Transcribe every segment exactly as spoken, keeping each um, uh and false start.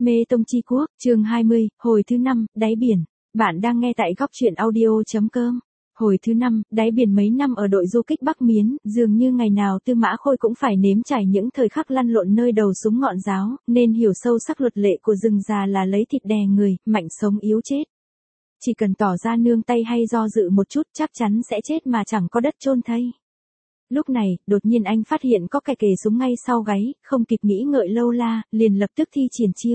Mê Tông Chi Quốc, chương hai mươi, hồi thứ năm, đáy biển. Bạn đang nghe tại góc truyện audio.com. Hồi thứ năm, đáy biển mấy năm ở đội du kích Bắc Miến, dường như ngày nào Tư Mã Khôi cũng phải nếm trải những thời khắc lăn lộn nơi đầu súng ngọn giáo, nên hiểu sâu sắc luật lệ của rừng già là lấy thịt đè người, mạnh sống yếu chết. Chỉ cần tỏ ra nương tay hay do dự một chút chắc chắn sẽ chết mà chẳng có đất chôn thây. Lúc này, đột nhiên anh phát hiện có kẻ kề súng ngay sau gáy, không kịp nghĩ ngợi lâu la, liền lập tức thi triển chiêu.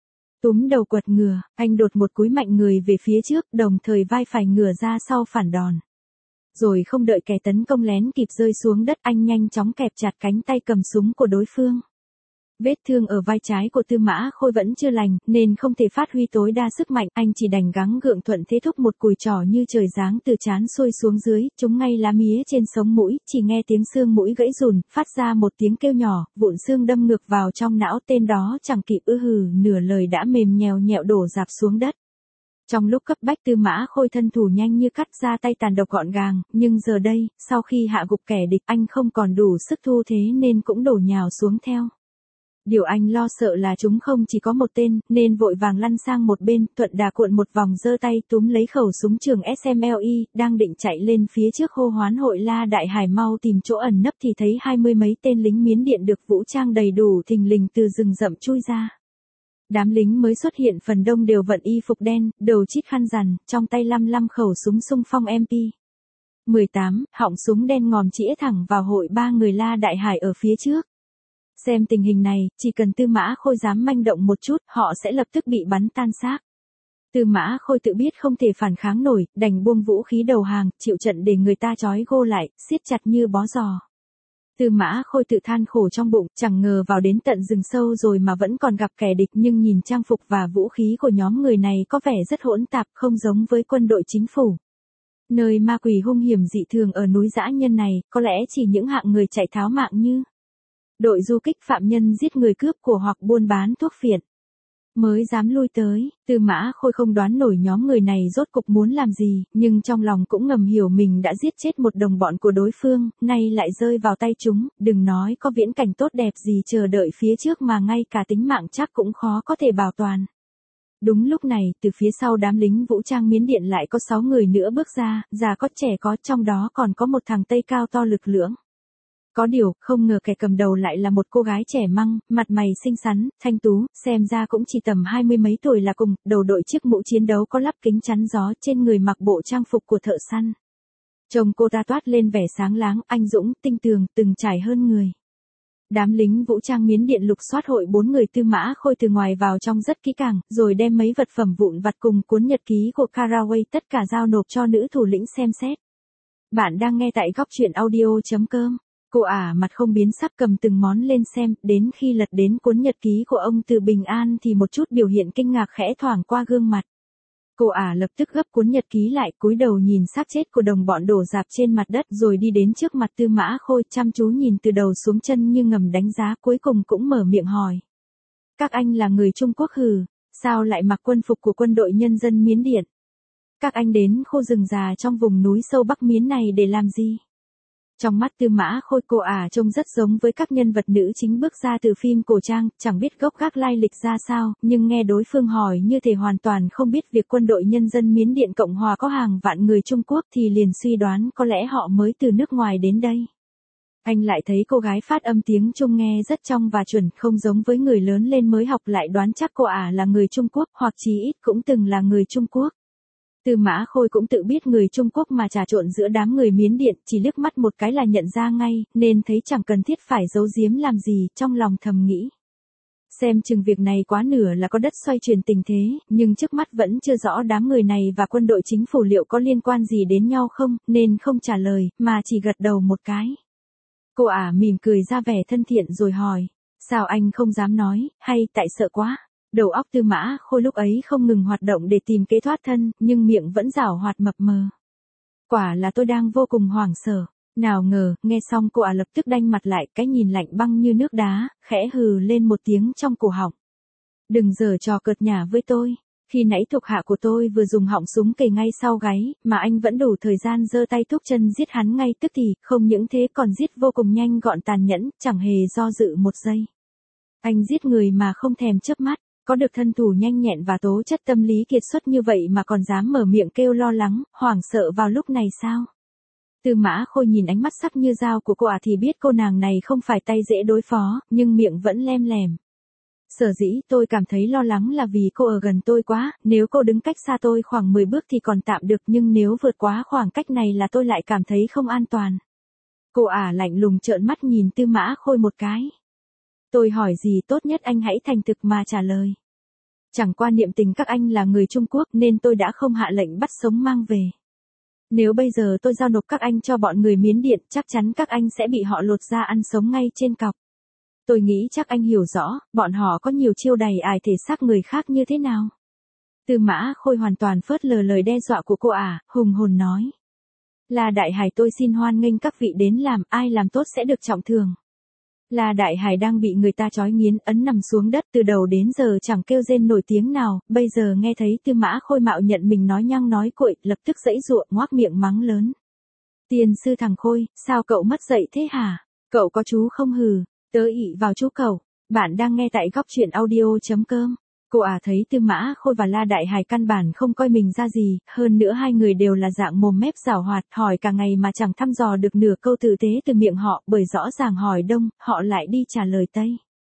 Túm đầu quật ngừa, anh đột một cúi mạnh người về phía trước, đồng thời vai phải ngửa ra sau phản đòn. Rồi không đợi kẻ tấn công lén kịp rơi xuống đất, anh nhanh chóng kẹp chặt cánh tay cầm súng của đối phương. Vết thương ở vai trái của Tư Mã Khôi vẫn chưa lành, nên không thể phát huy tối đa sức mạnh, anh chỉ đành gắng gượng thuận thế thúc một cùi trỏ như trời giáng từ trán xuôi xuống dưới, trúng ngay lá mía trên sống mũi, chỉ nghe tiếng xương mũi gãy rùn, phát ra một tiếng kêu nhỏ, vụn xương đâm ngược vào trong não, tên đó chẳng kịp ư hừ nửa lời đã mềm nhèo nhẹo đổ rạp xuống đất. Trong lúc cấp bách Tư Mã Khôi thân thủ nhanh như cắt, ra tay tàn độc gọn gàng, nhưng giờ đây, sau khi hạ gục kẻ địch, anh không còn đủ sức thu thế nên cũng đổ nhào xuống theo. Điều anh lo sợ là chúng không chỉ có một tên, nên vội vàng lăn sang một bên, thuận đà cuộn một vòng giơ tay túm lấy khẩu súng trường ét em lờ e, đang định chạy lên phía trước hô hoán Hội La Đại Hải mau tìm chỗ ẩn nấp thì thấy hai mươi mấy tên lính Miến Điện được vũ trang đầy đủ thình lình từ rừng rậm chui ra. Đám lính mới xuất hiện phần đông đều vận y phục đen, đầu chít khăn rằn, trong tay lăm lăm khẩu súng xung phong em pê mười tám, họng súng đen ngòm chĩa thẳng vào hội ba người La Đại Hải ở phía trước. Xem tình hình này, chỉ cần Tư Mã Khôi dám manh động một chút, họ sẽ lập tức bị bắn tan xác. Tư Mã Khôi tự biết không thể phản kháng nổi, đành buông vũ khí đầu hàng, chịu trận để người ta trói gô lại, siết chặt như bó giò. Tư Mã Khôi tự than khổ trong bụng, chẳng ngờ vào đến tận rừng sâu rồi mà vẫn còn gặp kẻ địch, nhưng nhìn trang phục và vũ khí của nhóm người này có vẻ rất hỗn tạp, không giống với quân đội chính phủ. Nơi ma quỷ hung hiểm dị thường ở núi dã nhân này, có lẽ chỉ những hạng người chạy tháo mạng như đội du kích phạm nhân giết người cướp của hoặc buôn bán thuốc phiện mới dám lui tới. Tư Mã Khôi không đoán nổi nhóm người này rốt cục muốn làm gì, nhưng trong lòng cũng ngầm hiểu mình đã giết chết một đồng bọn của đối phương, nay lại rơi vào tay chúng, đừng nói có viễn cảnh tốt đẹp gì chờ đợi phía trước mà ngay cả tính mạng chắc cũng khó có thể bảo toàn. Đúng lúc này, từ phía sau đám lính vũ trang Miến Điện lại có sáu người nữa bước ra, già có trẻ có, trong đó còn có một thằng Tây cao to lực lưỡng. Có điều, không ngờ kẻ cầm đầu lại là một cô gái trẻ măng, mặt mày xinh xắn, thanh tú, xem ra cũng chỉ tầm hai mươi mấy tuổi là cùng, đầu đội chiếc mũ chiến đấu có lắp kính chắn gió, trên người mặc bộ trang phục của thợ săn. Trông cô ta toát lên vẻ sáng láng, anh dũng, tinh tường, từng trải hơn người. Đám lính vũ trang Miến Điện lục soát hội bốn người Tư Mã Khôi từ ngoài vào trong rất kỹ càng, rồi đem mấy vật phẩm vụn vặt cùng cuốn nhật ký của Caraway tất cả giao nộp cho nữ thủ lĩnh xem xét. Bạn đang nghe tại góc truyện audio.com. Cô ả mặt không biến sắc cầm từng món lên xem, đến khi lật đến cuốn nhật ký của ông Từ Bình An thì một chút biểu hiện kinh ngạc khẽ thoảng qua gương mặt. Cô ả lập tức gấp cuốn nhật ký lại, cúi đầu nhìn xác chết của đồng bọn đổ rạp trên mặt đất, rồi đi đến trước mặt Tư Mã Khôi, chăm chú nhìn từ đầu xuống chân như ngầm đánh giá, cuối cùng cũng mở miệng hỏi. Các anh là người Trung Quốc hừ, sao lại mặc quân phục của quân đội nhân dân Miến Điện? Các anh đến khu rừng già trong vùng núi sâu Bắc Miến này để làm gì? Trong mắt Tư Mã Khôi, cô ả trông rất giống với các nhân vật nữ chính bước ra từ phim cổ trang, chẳng biết gốc gác lai lịch ra sao, nhưng nghe đối phương hỏi như thể hoàn toàn không biết việc quân đội nhân dân Miến Điện Cộng Hòa có hàng vạn người Trung Quốc thì liền suy đoán có lẽ họ mới từ nước ngoài đến đây. Anh lại thấy cô gái phát âm tiếng Trung nghe rất trong và chuẩn, không giống với người lớn lên mới học, lại đoán chắc cô ả là người Trung Quốc, hoặc chí ít cũng từng là người Trung Quốc. Tư Mã Khôi cũng tự biết người Trung Quốc mà trà trộn giữa đám người Miến Điện, chỉ liếc mắt một cái là nhận ra ngay, nên thấy chẳng cần thiết phải giấu giếm làm gì, trong lòng thầm nghĩ. Xem chừng việc này quá nửa là có đất xoay chuyển tình thế, nhưng trước mắt vẫn chưa rõ đám người này và quân đội chính phủ liệu có liên quan gì đến nhau không, nên không trả lời, mà chỉ gật đầu một cái. Cô ả mỉm cười ra vẻ thân thiện rồi hỏi, sao anh không dám nói, hay tại sợ quá? Đầu óc Tư Mã Khôi lúc ấy không ngừng hoạt động để tìm kế thoát thân, nhưng miệng vẫn giảo hoạt mập mờ. Quả là tôi đang vô cùng hoảng sợ. Nào ngờ, nghe xong cô ả lập tức đanh mặt lại, cái nhìn lạnh băng như nước đá, khẽ hừ lên một tiếng trong cổ họng. Đừng giở trò cợt nhả với tôi. Khi nãy thuộc hạ của tôi vừa dùng họng súng kề ngay sau gáy, mà anh vẫn đủ thời gian giơ tay thúc chân giết hắn ngay tức thì, không những thế còn giết vô cùng nhanh gọn tàn nhẫn, chẳng hề do dự một giây. Anh giết người mà không thèm chớp mắt. Có được thân thủ nhanh nhẹn và tố chất tâm lý kiệt xuất như vậy mà còn dám mở miệng kêu lo lắng, hoảng sợ vào lúc này sao? Tư Mã Khôi nhìn ánh mắt sắc như dao của cô ả thì biết cô nàng này không phải tay dễ đối phó, nhưng miệng vẫn lem lèm. Sở dĩ tôi cảm thấy lo lắng là vì cô ở gần tôi quá, nếu cô đứng cách xa tôi khoảng mười bước thì còn tạm được nhưng nếu vượt quá khoảng cách này là tôi lại cảm thấy không an toàn. Cô ả lạnh lùng trợn mắt nhìn Tư Mã Khôi một cái. Tôi hỏi gì tốt nhất anh hãy thành thực mà trả lời. Chẳng qua niệm tình các anh là người Trung Quốc nên tôi đã không hạ lệnh bắt sống mang về. Nếu bây giờ tôi giao nộp các anh cho bọn người Miến Điện chắc chắn các anh sẽ bị họ lột ra ăn sống ngay trên cọc. Tôi nghĩ chắc anh hiểu rõ, bọn họ có nhiều chiêu đày ải thể xác người khác như thế nào. Tư Mã Khôi hoàn toàn phớt lờ lời đe dọa của cô ả, hùng hồn nói. Là Đại Hải tôi xin hoan nghênh các vị đến làm, ai làm tốt sẽ được trọng thưởng. Là Đại Hải đang bị người ta trói nghiến ấn nằm xuống đất từ đầu đến giờ chẳng kêu rên nổi tiếng nào, bây giờ nghe thấy Tư Mã Khôi mạo nhận mình nói nhăng nói cuội, lập tức giãy giụa ngoác miệng mắng lớn. Tiền sư thằng Khôi, sao cậu mất dạy thế hả? Cậu có chú không hừ, tớ ị vào chú cậu. Bạn đang nghe tại góc truyện audio chấm com. Cô ả thấy Tư Mã Khôi và La Đại Hải căn bản không coi mình ra gì, hơn nữa hai người đều là dạng mồm mép giảo hoạt, hỏi cả ngày mà chẳng thăm dò được nửa câu tử tế từ miệng họ, bởi rõ ràng hỏi đông, họ lại đi trả lời tây.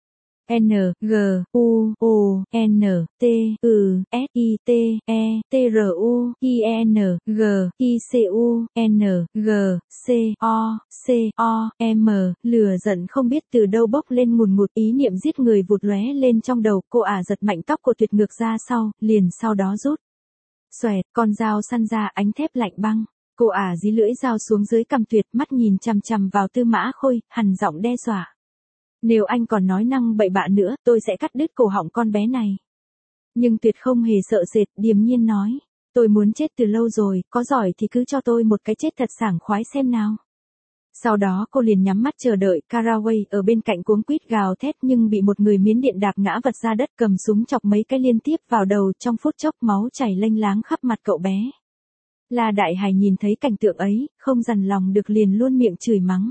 N, G, U, O, N, T, U, S, I, T, E, T, R, U, I, N, G, I, C, U, N, G, C, O, C, O, M, lửa giận không biết từ đâu bốc lên ngùn ngụt ý niệm giết người vụt lóe lên trong đầu, cô ả giật mạnh tóc của Tuyệt ngược ra sau, liền sau đó rút. Xoẹt, con dao săn ra ánh thép lạnh băng. Cô ả dí lưỡi dao xuống dưới cằm Tuyệt, mắt nhìn chằm chằm vào Tư Mã Khôi, hằn giọng đe dọa. Nếu anh còn nói năng bậy bạ nữa, tôi sẽ cắt đứt cổ họng con bé này. Nhưng Tuyệt không hề sợ sệt, điềm nhiên nói. Tôi muốn chết từ lâu rồi, có giỏi thì cứ cho tôi một cái chết thật sảng khoái xem nào. Sau đó cô liền nhắm mắt chờ đợi, Caraway ở bên cạnh cuống quýt gào thét nhưng bị một người Miến Điện đạp ngã vật ra đất, cầm súng chọc mấy cái liên tiếp vào đầu, trong phút chốc máu chảy lênh láng khắp mặt cậu bé. La Đại Hải nhìn thấy cảnh tượng ấy, không dằn lòng được liền luôn miệng chửi mắng.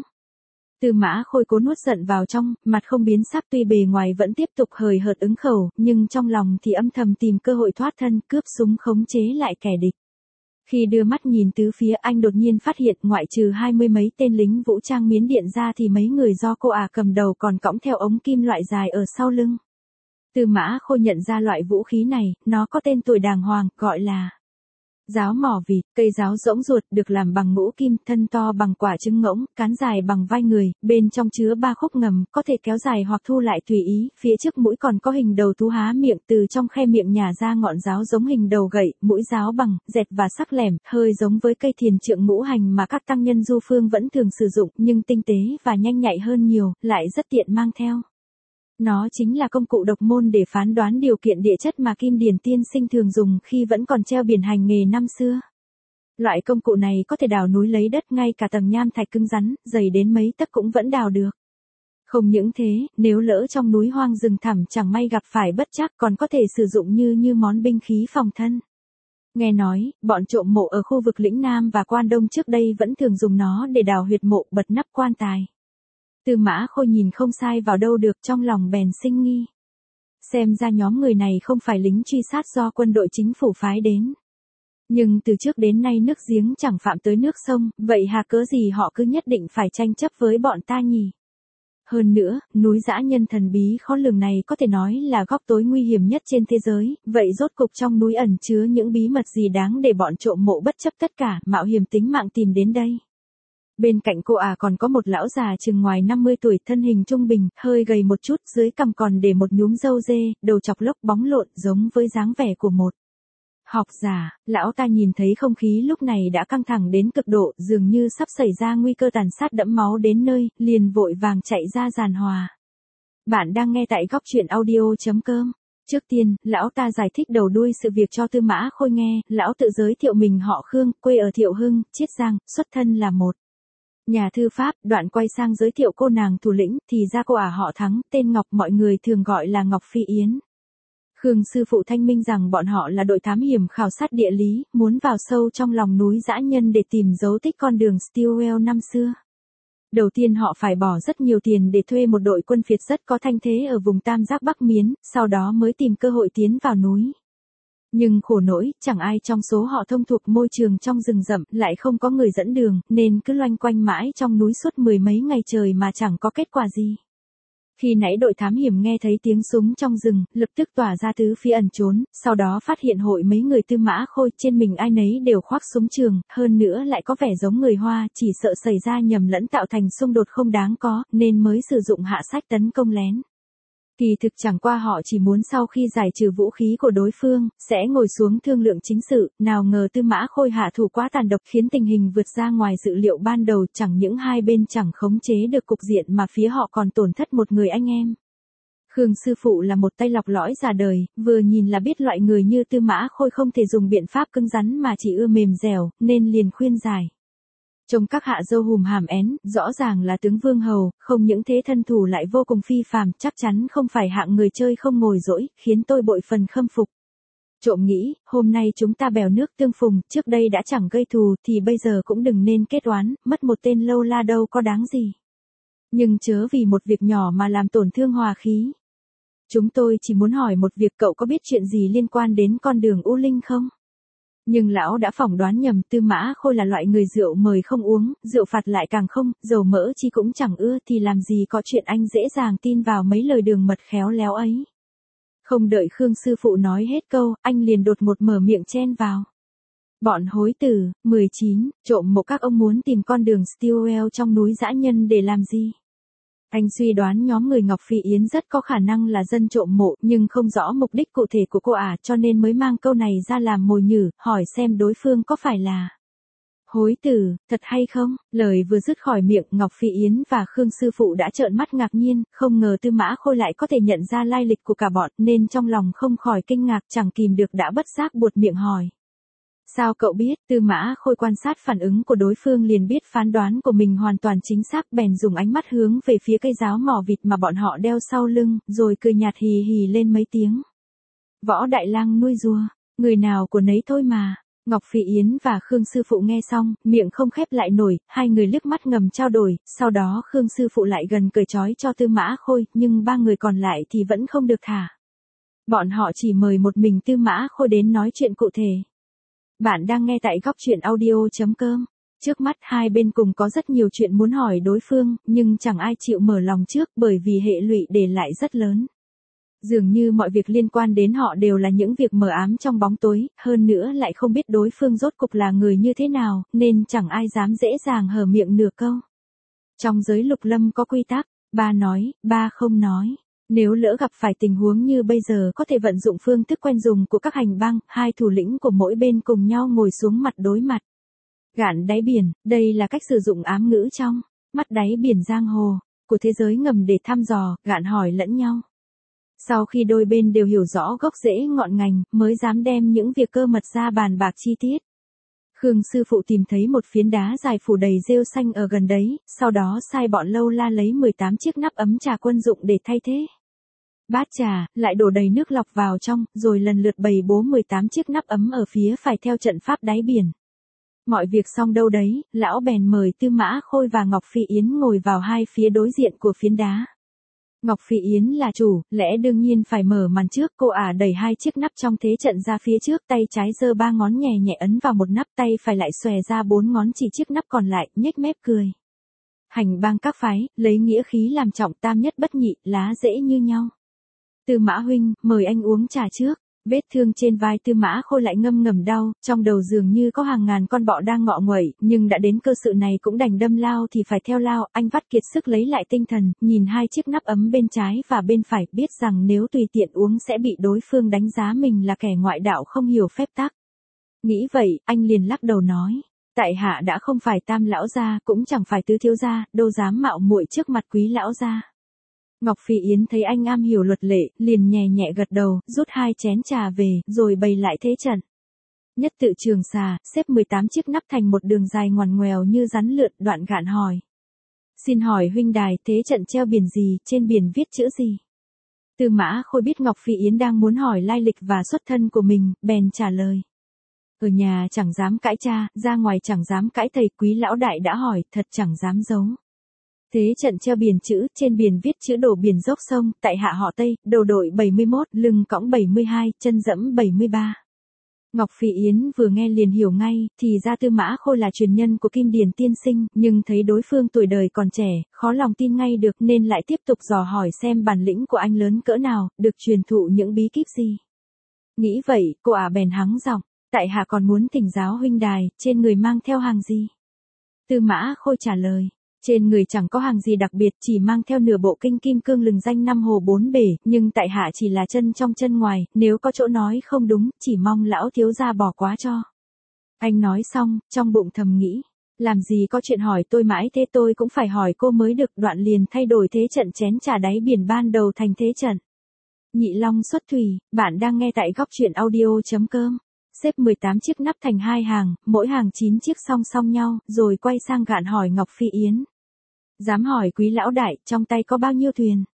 Tư Mã Khôi cố nuốt giận vào trong, mặt không biến sắc tuy bề ngoài vẫn tiếp tục hời hợt ứng khẩu, nhưng trong lòng thì âm thầm tìm cơ hội thoát thân, cướp súng khống chế lại kẻ địch. Khi đưa mắt nhìn tứ phía anh đột nhiên phát hiện ngoại trừ hai mươi mấy tên lính vũ trang Miến Điện ra thì mấy người do cô ả cầm đầu còn cõng theo ống kim loại dài ở sau lưng. Tư Mã Khôi nhận ra loại vũ khí này, nó có tên tuổi đàng hoàng, gọi là giáo mỏ vịt, cây giáo rỗng ruột được làm bằng ngũ kim, thân to bằng quả trứng ngỗng, cán dài bằng vai người, bên trong chứa ba khúc ngầm, có thể kéo dài hoặc thu lại tùy ý, phía trước mũi còn có hình đầu thú há miệng, từ trong khe miệng nhả ra ngọn giáo giống hình đầu gậy, mũi giáo bằng, dẹt và sắc lẻm, hơi giống với cây thiền trượng ngũ hành mà các tăng nhân du phương vẫn thường sử dụng, nhưng tinh tế và nhanh nhạy hơn nhiều, lại rất tiện mang theo. Nó chính là công cụ độc môn để phán đoán điều kiện địa chất mà Kim Điển tiên sinh thường dùng khi vẫn còn treo biển hành nghề năm xưa. Loại công cụ này có thể đào núi lấy đất, ngay cả tầng nham thạch cứng rắn, dày đến mấy tấc cũng vẫn đào được. Không những thế, nếu lỡ trong núi hoang rừng thẳm chẳng may gặp phải bất trắc còn có thể sử dụng như như món binh khí phòng thân. Nghe nói, bọn trộm mộ ở khu vực lĩnh Nam và Quan Đông trước đây vẫn thường dùng nó để đào huyệt mộ, bật nắp quan tài. Tư Mã Khôi nhìn không sai vào đâu được, trong lòng bèn sinh nghi. Xem ra nhóm người này không phải lính truy sát do quân đội chính phủ phái đến. Nhưng từ trước đến nay nước giếng chẳng phạm tới nước sông, vậy hà cớ gì họ cứ nhất định phải tranh chấp với bọn ta nhỉ? Hơn nữa, núi dã nhân thần bí khó lường này có thể nói là góc tối nguy hiểm nhất trên thế giới, vậy rốt cục trong núi ẩn chứa những bí mật gì đáng để bọn trộm mộ bất chấp tất cả, mạo hiểm tính mạng tìm đến đây? Bên cạnh cô ả còn có một lão già chừng ngoài năm mươi tuổi, thân hình trung bình, hơi gầy một chút, dưới cằm còn để một nhúm râu dê, đầu chọc lốc bóng lộn giống với dáng vẻ của một học giả. Lão ta nhìn thấy không khí lúc này đã căng thẳng đến cực độ, dường như sắp xảy ra nguy cơ tàn sát đẫm máu đến nơi, liền vội vàng chạy ra giàn hòa. Bạn đang nghe tại góc truyện audio chấm com. Trước tiên, lão ta giải thích đầu đuôi sự việc cho Tư Mã Khôi nghe, lão tự giới thiệu mình họ Khương, quê ở Thiệu Hưng, Chiết Giang, xuất thân là một nhà thư pháp, đoạn quay sang giới thiệu cô nàng thủ lĩnh, thì ra cô ả họ Thắng, tên Ngọc, mọi người thường gọi là Ngọc Phi Yến. Khương sư phụ thanh minh rằng bọn họ là đội thám hiểm khảo sát địa lý, muốn vào sâu trong lòng núi dã nhân để tìm dấu tích con đường Stilwell năm xưa. Đầu tiên họ phải bỏ rất nhiều tiền để thuê một đội quân phiệt rất có thanh thế ở vùng Tam Giác Bắc Miến, sau đó mới tìm cơ hội tiến vào núi. Nhưng khổ nỗi, chẳng ai trong số họ thông thuộc môi trường trong rừng rậm, lại không có người dẫn đường, nên cứ loanh quanh mãi trong núi suốt mười mấy ngày trời mà chẳng có kết quả gì. Khi nãy đội thám hiểm nghe thấy tiếng súng trong rừng, lập tức tỏa ra tứ phía ẩn trốn, sau đó phát hiện hội mấy người Tư Mã Khôi, trên mình ai nấy đều khoác súng trường, hơn nữa lại có vẻ giống người Hoa, chỉ sợ xảy ra nhầm lẫn tạo thành xung đột không đáng có, nên mới sử dụng hạ sách tấn công lén. Kỳ thực chẳng qua họ chỉ muốn sau khi giải trừ vũ khí của đối phương, sẽ ngồi xuống thương lượng chính sự, nào ngờ Tư Mã Khôi hạ thủ quá tàn độc khiến tình hình vượt ra ngoài dự liệu ban đầu, chẳng những hai bên chẳng khống chế được cục diện mà phía họ còn tổn thất một người anh em. Khương sư phụ là một tay lọc lõi già đời, vừa nhìn là biết loại người như Tư Mã Khôi không thể dùng biện pháp cứng rắn mà chỉ ưa mềm dẻo, nên liền khuyên giải. Trông các hạ dâu hùm hàm én, rõ ràng là tướng vương hầu, không những thế thân thủ lại vô cùng phi phàm, chắc chắn không phải hạng người chơi không ngồi dỗi, khiến tôi bội phần khâm phục. Trộm nghĩ, hôm nay chúng ta bèo nước tương phùng, trước đây đã chẳng gây thù, thì bây giờ cũng đừng nên kết oán, mất một tên lâu la đâu có đáng gì. Nhưng chớ vì một việc nhỏ mà làm tổn thương hòa khí. Chúng tôi chỉ muốn hỏi một việc, cậu có biết chuyện gì liên quan đến con đường U Linh không? Nhưng lão đã phỏng đoán nhầm, Tư Mã Khôi là loại người rượu mời không uống, rượu phạt lại càng không, dầu mỡ chi cũng chẳng ưa, thì làm gì có chuyện anh dễ dàng tin vào mấy lời đường mật khéo léo ấy. Không đợi Khương sư phụ nói hết câu, anh liền đột ngột mở miệng chen vào. Bọn hối tử, mười chín, trộm mộ các ông muốn tìm con đường Stillwell trong núi dã nhân để làm gì? Anh suy đoán nhóm người Ngọc Phi Yến rất có khả năng là dân trộm mộ, nhưng không rõ mục đích cụ thể của cô ả, cho nên mới mang câu này ra làm mồi nhử, hỏi xem đối phương có phải là hối tử, thật hay không? Lời vừa dứt khỏi miệng, Ngọc Phi Yến và Khương sư phụ đã trợn mắt ngạc nhiên, không ngờ Tư Mã Khôi lại có thể nhận ra lai lịch của cả bọn, nên trong lòng không khỏi kinh ngạc, chẳng kìm được đã bất giác buột miệng hỏi. Sao cậu biết? Tư Mã Khôi quan sát phản ứng của đối phương liền biết phán đoán của mình hoàn toàn chính xác, bèn dùng ánh mắt hướng về phía cây giáo mỏ vịt mà bọn họ đeo sau lưng, rồi cười nhạt hì hì lên mấy tiếng. Võ Đại Lang nuôi rùa, người nào của nấy thôi mà. Ngọc Phi Yến và Khương sư phụ nghe xong, miệng không khép lại nổi, hai người liếc mắt ngầm trao đổi, sau đó Khương sư phụ lại gần cởi trói cho Tư Mã Khôi, nhưng ba người còn lại thì vẫn không được thả. Bọn họ chỉ mời một mình Tư Mã Khôi đến nói chuyện cụ thể. Bạn đang nghe tại góc truyện audio chấm com. Trước mắt hai bên cùng có rất nhiều chuyện muốn hỏi đối phương, nhưng chẳng ai chịu mở lòng trước bởi vì hệ lụy để lại rất lớn. Dường như mọi việc liên quan đến họ đều là những việc mờ ám trong bóng tối, hơn nữa lại không biết đối phương rốt cục là người như thế nào, nên chẳng ai dám dễ dàng hở miệng nửa câu. Trong giới lục lâm có quy tắc, ba nói, ba không nói. Nếu lỡ gặp phải tình huống như bây giờ có thể vận dụng phương thức quen dùng của các hành bang, hai thủ lĩnh của mỗi bên cùng nhau ngồi xuống mặt đối mặt. Gạn đáy biển, đây là cách sử dụng ám ngữ trong mắt đáy biển giang hồ của thế giới ngầm để thăm dò, gạn hỏi lẫn nhau. Sau khi đôi bên đều hiểu rõ gốc rễ ngọn ngành, mới dám đem những việc cơ mật ra bàn bạc chi tiết. Khương sư phụ tìm thấy một phiến đá dài phủ đầy rêu xanh ở gần đấy, sau đó sai bọn lâu la lấy mười tám chiếc nắp ấm trà quân dụng để thay thế. Bát trà, lại đổ đầy nước lọc vào trong, rồi lần lượt bày bố mười tám chiếc nắp ấm ở phía phải theo trận pháp đáy biển. Mọi việc xong đâu đấy, lão bèn mời Tư Mã Khôi và Ngọc Phi Yến ngồi vào hai phía đối diện của phiến đá. Ngọc Phi Yến là chủ, lẽ đương nhiên phải mở màn trước, cô ả đẩy hai chiếc nắp trong thế trận ra phía trước, tay trái giơ ba ngón nhẹ nhẹ ấn vào một nắp, tay phải lại xòe ra bốn ngón chỉ chiếc nắp còn lại, nhếch mép cười. Hành bang các phái, lấy nghĩa khí làm trọng, tam nhất bất nhị, lá rễ như nhau. Tư Mã huynh, mời anh uống trà trước. Vết thương trên vai Tư Mã Khôi lại ngâm ngầm đau, trong đầu dường như có hàng ngàn con bọ đang ngọ nguậy, nhưng đã đến cơ sự này cũng đành đâm lao thì phải theo lao, anh vắt kiệt sức lấy lại tinh thần, nhìn hai chiếc nắp ấm bên trái và bên phải, biết rằng nếu tùy tiện uống sẽ bị đối phương đánh giá mình là kẻ ngoại đạo không hiểu phép tắc. Nghĩ vậy, anh liền lắc đầu nói, tại hạ đã không phải tam lão gia, cũng chẳng phải tứ thiếu gia, đâu dám mạo muội trước mặt quý lão gia. Ngọc Phi Yến thấy anh am hiểu luật lệ, liền nhẹ nhẹ gật đầu, rút hai chén trà về, rồi bày lại thế trận. Nhất tự trường xà, xếp mười tám chiếc nắp thành một đường dài ngoằn ngoèo như rắn lượn, đoạn gạn hỏi. Xin hỏi huynh đài, thế trận treo biển gì, trên biển viết chữ gì? Tư Mã Khôi biết Ngọc Phi Yến đang muốn hỏi lai lịch và xuất thân của mình, bèn trả lời. Ở nhà chẳng dám cãi cha, ra ngoài chẳng dám cãi thầy, quý lão đại đã hỏi, thật chẳng dám giấu. Thế trận treo biển chữ, trên biển viết chữ đổ biển dốc sông, tại hạ họ Tây, đầu đội bảy mươi mốt, lưng cõng bảy mươi hai, chân dẫm bảy mươi ba. Ngọc Phi Yến vừa nghe liền hiểu ngay, thì ra Tư Mã Khôi là truyền nhân của Kim Điền tiên sinh, nhưng thấy đối phương tuổi đời còn trẻ, khó lòng tin ngay được nên lại tiếp tục dò hỏi xem bản lĩnh của anh lớn cỡ nào, được truyền thụ những bí kíp gì. Nghĩ vậy, cô ả bèn hắng giọng, tại hạ còn muốn thỉnh giáo huynh đài, trên người mang theo hàng gì? Tư Mã Khôi trả lời, trên người chẳng có hàng gì đặc biệt, chỉ mang theo nửa bộ kinh kim cương lừng danh năm hồ bốn bể, nhưng tại hạ chỉ là chân trong chân ngoài, nếu có chỗ nói không đúng, chỉ mong lão thiếu gia bỏ quá cho. Anh nói xong, trong bụng thầm nghĩ, làm gì có chuyện hỏi tôi mãi thế, tôi cũng phải hỏi cô mới được, đoạn liền thay đổi thế trận chén trà đáy biển ban đầu thành thế trận Nhị Long xuất thủy. Bạn đang nghe tại góc truyện audio.com. Xếp mười tám chiếc nắp thành hai hàng, mỗi hàng chín chiếc song song nhau, rồi quay sang gạn hỏi Ngọc Phi Yến. Dám hỏi quý lão đại, trong tay có bao nhiêu thuyền?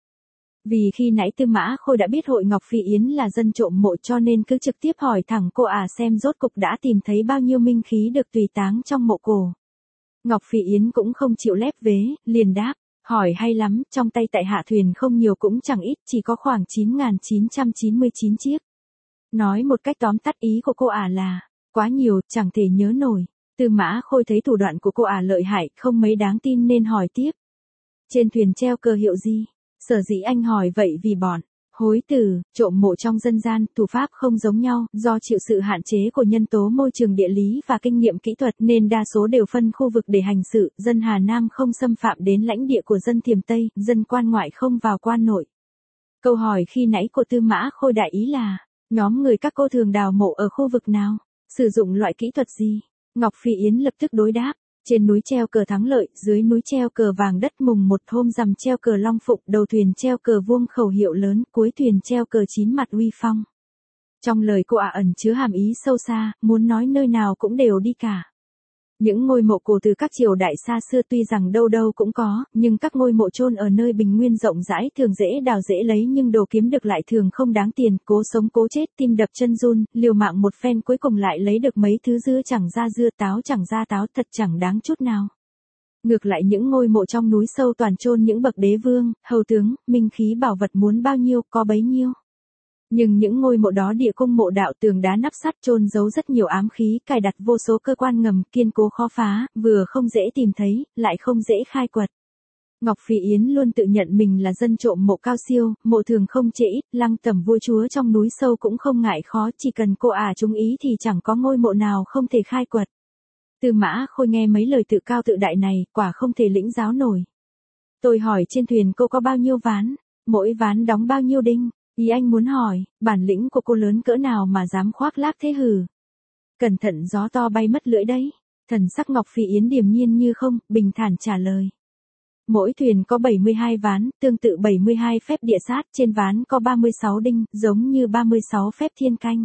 Vì khi nãy Tư Mã Khôi đã biết hội Ngọc Phi Yến là dân trộm mộ cho nên cứ trực tiếp hỏi thẳng cô à xem rốt cục đã tìm thấy bao nhiêu minh khí được tùy táng trong mộ cổ. Ngọc Phi Yến cũng không chịu lép vế, liền đáp, hỏi hay lắm, trong tay tại hạ thuyền không nhiều cũng chẳng ít, chỉ có khoảng chín nghìn chín trăm chín mươi chín chiếc. Nói một cách tóm tắt ý của cô ả là, quá nhiều, chẳng thể nhớ nổi. Tư Mã Khôi thấy thủ đoạn của cô ả lợi hại, không mấy đáng tin nên hỏi tiếp. Trên thuyền treo cờ hiệu gì? Sở dĩ anh hỏi vậy vì bọn hối tử, trộm mộ trong dân gian, thủ pháp không giống nhau, do chịu sự hạn chế của nhân tố môi trường địa lý và kinh nghiệm kỹ thuật nên đa số đều phân khu vực để hành sự, dân Hà Nam không xâm phạm đến lãnh địa của dân Thiềm Tây, dân quan ngoại không vào quan nội. Câu hỏi khi nãy của Tư Mã Khôi đại ý là, nhóm người các cô thường đào mộ ở khu vực nào? Sử dụng loại kỹ thuật gì? Ngọc Phi Yến lập tức đối đáp, trên núi treo cờ Thắng Lợi, dưới núi treo cờ Vàng Đất Mùng một, hôm rằm treo cờ Long Phụng, đầu thuyền treo cờ vuông khẩu hiệu lớn, cuối thuyền treo cờ chín mặt uy phong. Trong lời cô ả ẩn chứa hàm ý sâu xa, muốn nói nơi nào cũng đều đi cả. Những ngôi mộ cổ từ các triều đại xa xưa tuy rằng đâu đâu cũng có, nhưng các ngôi mộ chôn ở nơi bình nguyên rộng rãi thường dễ đào dễ lấy nhưng đồ kiếm được lại thường không đáng tiền, cố sống cố chết, tim đập chân run, liều mạng một phen cuối cùng lại lấy được mấy thứ dưa chẳng ra dưa, táo chẳng ra táo, thật chẳng đáng chút nào. Ngược lại những ngôi mộ trong núi sâu toàn chôn những bậc đế vương, hầu tướng, minh khí bảo vật muốn bao nhiêu có bấy nhiêu. Nhưng những ngôi mộ đó địa cung mộ đạo, tường đá nắp sắt chôn giấu rất nhiều ám khí, cài đặt vô số cơ quan ngầm, kiên cố khó phá, vừa không dễ tìm thấy, lại không dễ khai quật. Ngọc Phi Yến luôn tự nhận mình là dân trộm mộ cao siêu, mộ thường không chê ít, lăng tẩm vua chúa trong núi sâu cũng không ngại khó, chỉ cần cô ả trúng ý thì chẳng có ngôi mộ nào không thể khai quật. Tư Mã Khôi nghe mấy lời tự cao tự đại này, quả không thể lĩnh giáo nổi. Tôi hỏi trên thuyền cô có bao nhiêu ván, mỗi ván đóng bao nhiêu đinh? Ý anh muốn hỏi, bản lĩnh của cô lớn cỡ nào mà dám khoác lác thế hử? Cẩn thận gió to bay mất lưỡi đấy. Thần sắc Ngọc Phi Yến điềm nhiên như không, bình thản trả lời. Mỗi thuyền có bảy mươi hai ván, tương tự bảy mươi hai phép địa sát, trên ván có ba mươi sáu đinh, giống như ba mươi sáu phép thiên canh.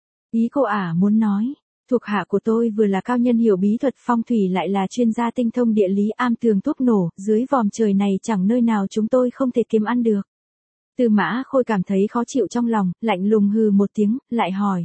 Ý cô ả muốn nói, thuộc hạ của tôi vừa là cao nhân hiểu bí thuật phong thủy lại là chuyên gia tinh thông địa lý am tường thuốc nổ, dưới vòm trời này chẳng nơi nào chúng tôi không thể kiếm ăn được. Tư Mã Khôi cảm thấy khó chịu trong lòng, lạnh lùng hừ một tiếng, lại hỏi.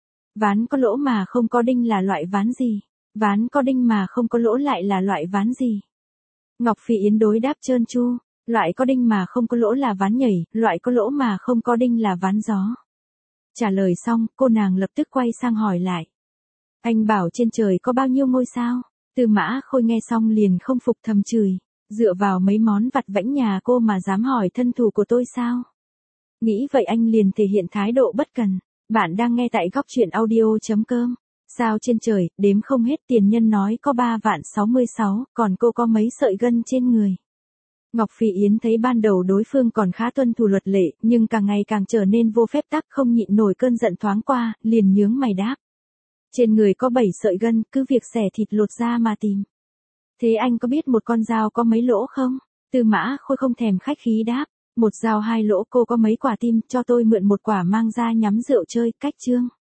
Ván có lỗ mà không có đinh là loại ván gì? Ván có đinh mà không có lỗ lại là loại ván gì? Ngọc Phi Yến đối đáp trơn tru, loại có đinh mà không có lỗ là ván nhảy, loại có lỗ mà không có đinh là ván gió. Trả lời xong, cô nàng lập tức quay sang hỏi lại. Anh bảo trên trời có bao nhiêu ngôi sao? Tư Mã Khôi nghe xong liền không phục thầm chửi. Dựa vào mấy món vặt vãnh nhà cô mà dám hỏi thân thủ của tôi sao? Nghĩ vậy anh liền thể hiện thái độ bất cần. Bạn đang nghe tại góc truyện audio.com. Sao trên trời, đếm không hết, tiền nhân nói có ba vạn sáu mươi sáu, còn cô có mấy sợi gân trên người. Ngọc Phi Yến thấy ban đầu đối phương còn khá tuân thủ luật lệ, nhưng càng ngày càng trở nên vô phép tắc, không nhịn nổi cơn giận thoáng qua, liền nhướng mày đáp. Trên người có bảy sợi gân, cứ việc xẻ thịt lột ra mà tìm. Thế anh có biết một con dao có mấy lỗ không? Tư Mã Khôi không thèm khách khí đáp. Một dao hai lỗ, cô có mấy quả tim, cho tôi mượn một quả mang ra nhắm rượu chơi, cách chương.